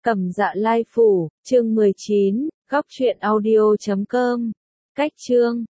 Cẩm Dạ Lai Phủ, chương 19, góc truyện audio.com. Cách chương